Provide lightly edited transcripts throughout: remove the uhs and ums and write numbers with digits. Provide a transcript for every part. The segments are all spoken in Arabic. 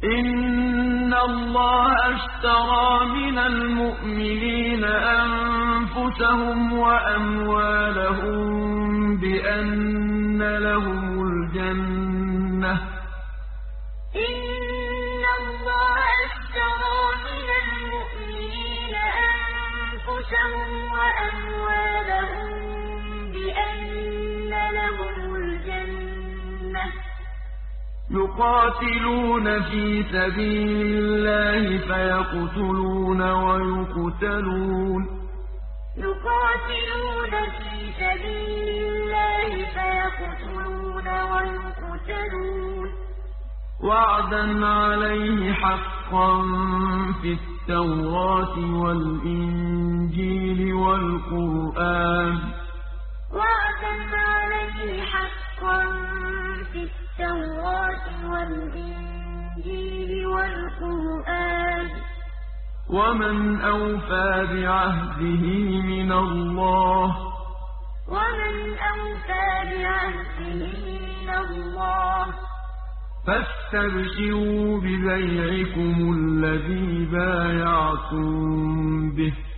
إِنَّ اللَّهَ اشْتَرَىٰ مِنَ الْمُؤْمِنِينَ أَنفُسَهُمْ وَأَمْوَالَهُم بِأَنَّ لَهُمُ الْجَنَّةَ ۚ إِنَّ اللَّهَ اشْتَرَىٰ مِنَ الْمُؤْمِنِينَ أَنفُسَهُمْ وَأَمْوَالَهُم بِأَنَّ لَهُمُ الْجَنَّةَ ۚ يُقَاتِلُونَ فِي سَبِيلِ اللَّهِ فَيَقْتُلُونَ وَيُقْتَلُونَ وَعْدًا عَلَيْهِ حَقًّا فِي التَّوْرَاةِ وَالْإِنجِيلِ وَالْقُرْآنِ ۚ وَعْدًا عَلَيْهِ حَقًّا فِي التَّوْرَاةِ وَالْإِنجِيلِ وَالْقُرْآنِ ۚ وَمَنْ أَوْفَىٰ بِعَهْدِهِ مِنَ اللَّهِ ۚ فَاسْتَبْشِرُوا بِبَيْعِكُمُ الَّذِي بَايَعْتُم بِهِ ۚ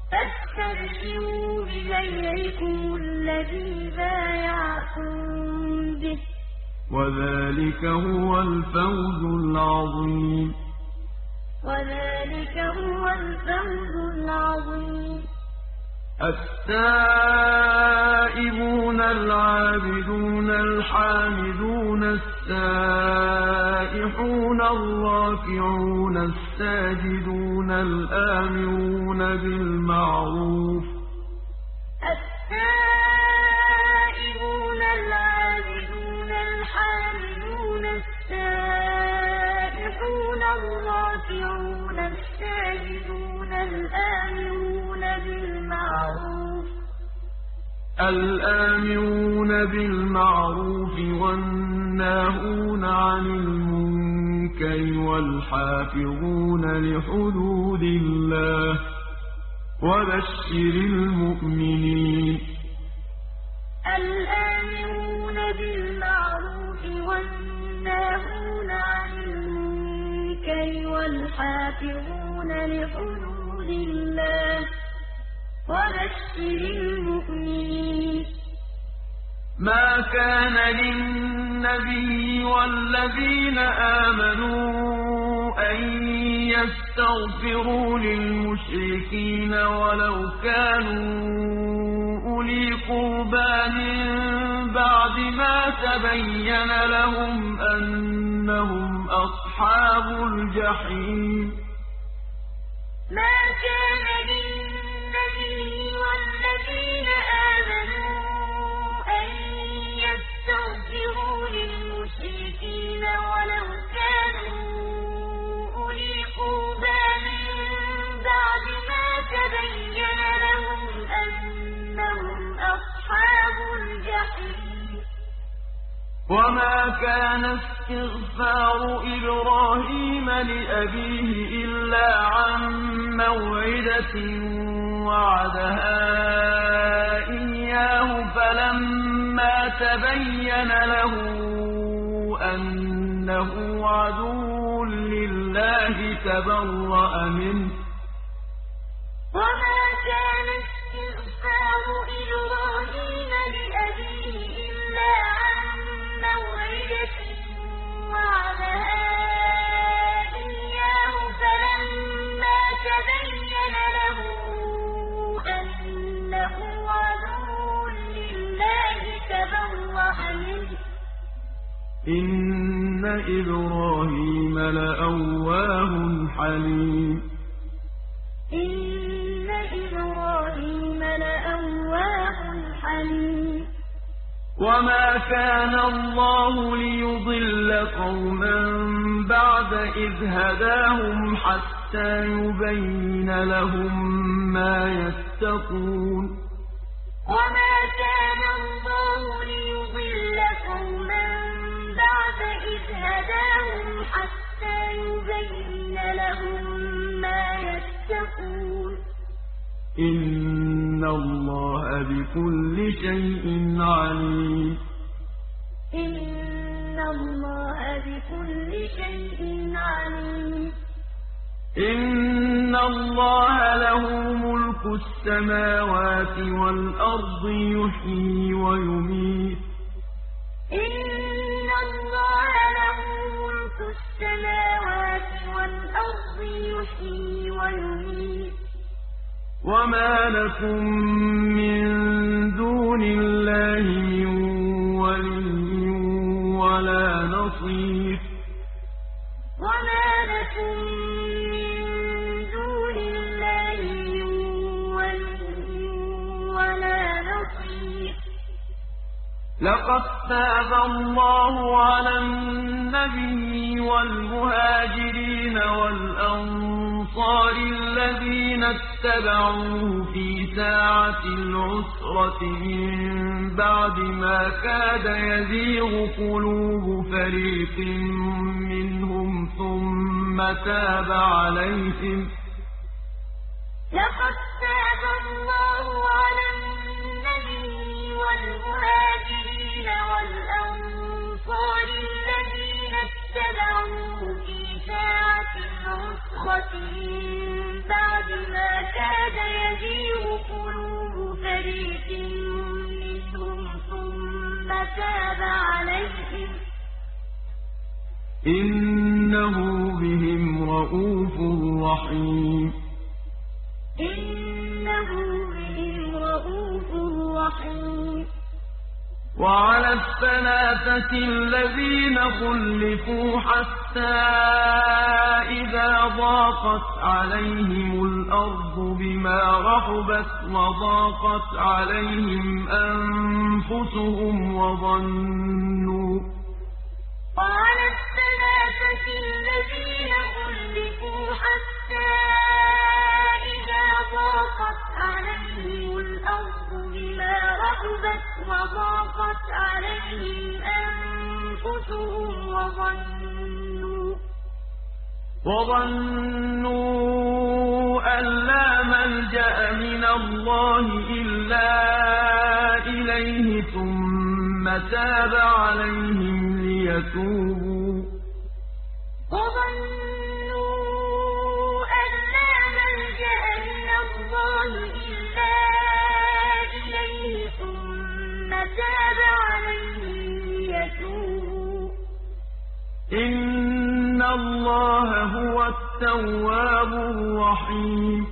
وَذَٰلِكَ هُوَ الْفَوْزُ الْعَظِيمُ التائبون العابدون الحامدون السائحون الراكعون الساجدون الآمرون بالمعروف التائبون العابدون الحامدون السائحون الراكعون الساجدون الآمرون بالمعروف والناهون عن المنكر والحافظون لحدود الله وبشر المؤمنين الآمرون بالمعروف والناهون عن المنكر والحافظون لحدود الله وبشر المؤمنين ما كان للنبي والذين آمنوا أن يستغفروا للمشركين ولو كانوا أولي قربى من بعد ما تبين لهم أنهم أصحاب الجحيم ما كان للنبي والذين آمنوا أن يستغفروا للمشركين ولو كانوا أولي قربى من بعد ما تبين لهم أنهم أصحاب الجحيم وما كان استغفار إبراهيم لأبيه إلا عن موعدة وعدها إياه فلما تبين له أنه عدو لله تبرأ منه وما كان استغفار إبراهيم لأبيه إلا عن موعدة وعدها إياه فلما تبين له أنه عدو لله تبرأ منه إن إبراهيم لأواه حليم إن إبراهيم لأواه حليم وما كان الله ليضل قوما بعد إذ هداهم حتى يبين لهم ما يتقون وما كان الله ليضل قوما بعد إذ هداهم حتى يبين لهم ما يتقون إن الله بكل شيء عليم إن الله بكل شيء عليم اللَّهَ لَهُ مُلْكُ السَّمَاوَاتِ وَالْأَرْضِ يُحْيِي وَيُمِيتُ إِنَّ اللَّهَ لَهُ مُلْكُ السَّمَاوَاتِ وَالْأَرْضِ يُحْيِي وَيُمِيتُ وَمَا لَكُم مِّن دُونِ اللَّهِ مِن وَلِيٍّ وَلَا نَصِيرٍ وَمَا لَكُم مِّن دُونِ اللَّهِ مِن وَلِيٍّ وَلَا نَصِيرٍ لَقَد تَّابَ اللَّهُ عَلَى النَّبِيِّ وَالْمُهَاجِرِينَ وَالْأَنصَارِ الَّذِينَ اتَّبَعُوهُ فِي سَاعَةِ الْعُسْرَةِ مِن بَعْدِ مَا كَادَ يَزِيغُ قُلُوبُ فَرِيقٍ مِّنْهُمْ ثُمَّ تَابَ عَلَيْهِمْ ۚ لقد تاب الله على النبي والمهاجرين والأنصار الذين اتبعوه في ساعة العسرة من بعد ما كاد يزيغ قلوب فريق منهم ثم تاب عليهم إنه بهم رءوف رحيم إنه بهم رءوف رحيم وعلى الثلاثة الذين خلفوا حتى إذا ضاقت عليهم الأرض بما رحبت وضاقت عليهم أنفسهم وعلى الثلاثة الذين خلفوا حتى إذا ضاقت عليهم الأرض بما رحبت وضاقت عليهم أنفسهم وظنوا أن لا ملجأ من الله إلا إليه ثم تاب عليهم ليتوبوا وظنوا أن لا ملجأ من الله إلا إليه ثم تاب عليهم ليتوبوا إن الله هو التواب الرحيم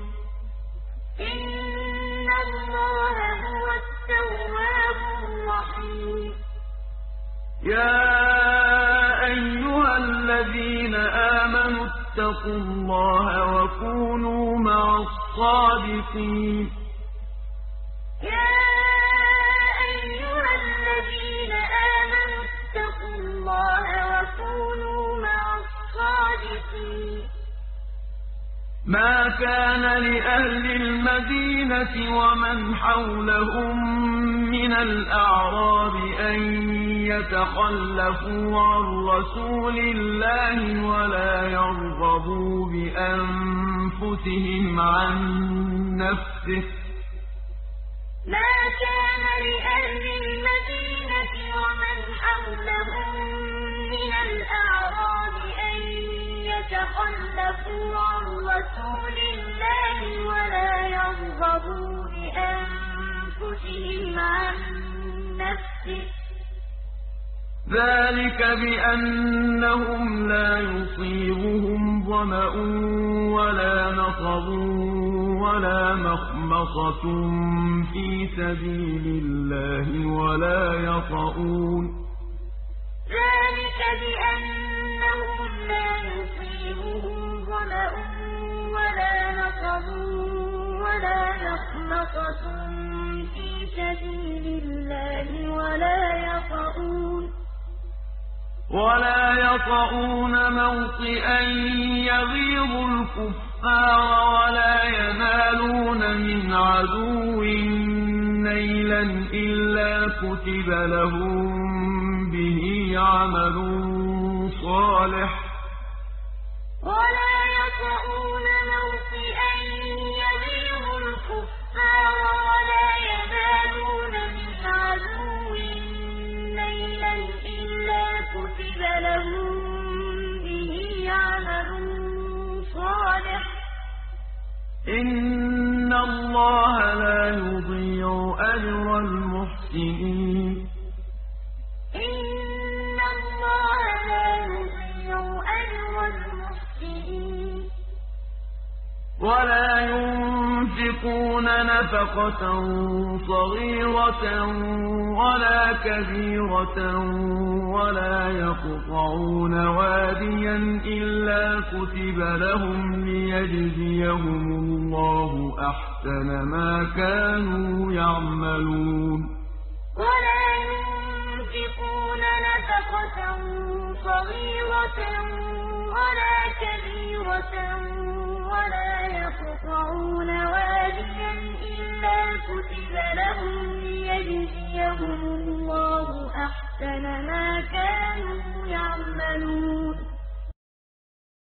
إن الله هو التواب الرحيم يا أيها الذين آمنوا اتقوا الله وكونوا مع الصادقين يا أيها الذين آمنوا اتقوا الله وكونوا مع الصادقين ما كان لأهل المدينة ومن حولهم من الأعراب أن يتخلفوا عن رسول الله ولا يرغبوا بأنفسهم عن نفسه ما كان لأهل المدينة ومن حولهم من الأعراب أن يتخلفوا عن رسول الله ولا يرغبوا بأنفسهم عن نفسه ذلك بأنهم لا يصيبهم ظمأ ولا نصب ولا مخمصة في سبيل الله ولا يطؤون ذلك بأنهم لا يصيبهم ظمأ ولا نصب ولا مخمصة في سبيل الله ولا يطؤون موطئا يغيظ الكفار ولا ينالون من عدو نيلا إلا كتب لهم به عمل صالح ولا يطؤون موطئا يغيظ الكفار ولا ينالون من عدو نيلا إلا كتب لهم به عمل صالح إِنَّ اللَّهَ لَا يُضِيعُ أَجْرَ الْمُحْسِنِينَ إِنَّ اللَّهَ لَا يُضِيعُ أَجْرَ الْمُحْسِنِينَ وَلَا يُنفِقُونَ نَفَقَةً صَغِيرَةً وَلَا كَبِيرَةً وَلَا يَقْطَعُونَ وَادِيًا إِلَّا كُتِبَ لَهُمْ لِيَجْزِيَهُمُ اللَّهُ أَحْسَنَ مَا كَانُوا يَعْمَلُونَ وَلَا يُنفِقُونَ نَفَقَةً صَغِيرَةً وَلَا كَبِيرَةً وَلَا يَقْطَعُونَ وَادِيًا إِلَّا كُتِبَ لَهُمْ لِيَجْزِيَهُمُ اللَّهُ أَحْسَنَ مَا كَانُوا يَعْمَلُونَ